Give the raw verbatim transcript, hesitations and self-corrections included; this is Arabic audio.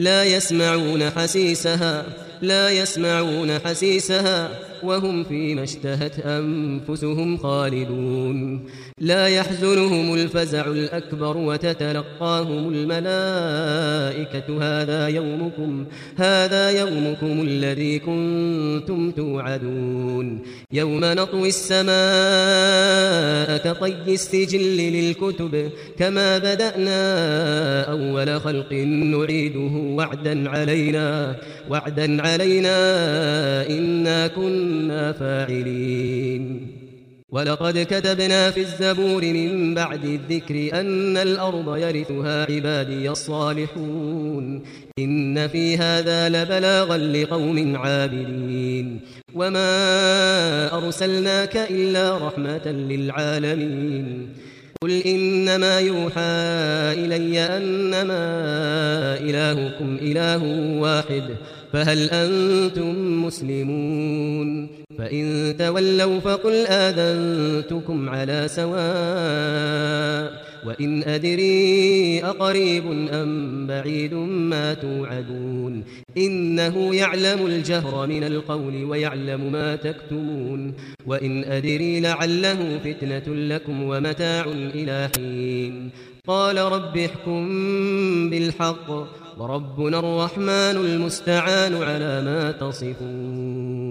لا يسمعون حسيسها لا يسمعون حسيسها وهم فيما اشتهت أنفسهم خالدون لا يحزنهم الفزع الأكبر وتتلقاهم الملائكة هذا يومكم هذا يومكم الذي كنتم توعدون يوم نطوي السماء كطي السجل للكتب كما بدأنا أول خلق نعيده وعدا علينا وعدا علينا إنا كنا فاعلين ولقد كتبنا في الزبور من بعد الذكر أن الأرض يرثها عبادي الصالحون إن في هذا لبلاغا لقوم عابدين وما أرسلناك إلا رحمة للعالمين قل إنما يوحى إلي أنما إلهكم إله واحد فهل أنتم مسلمون فإن تولوا فقل آذنتكم على سواء وإن أدري أقريب أم بعيد ما توعدون إنه يعلم الجهر من القول ويعلم ما تكتمون وإن أدري لعله فتنة لكم ومتاع إلى حين قال رب احكم بالحق وربنا الرحمن المستعان على ما تصفون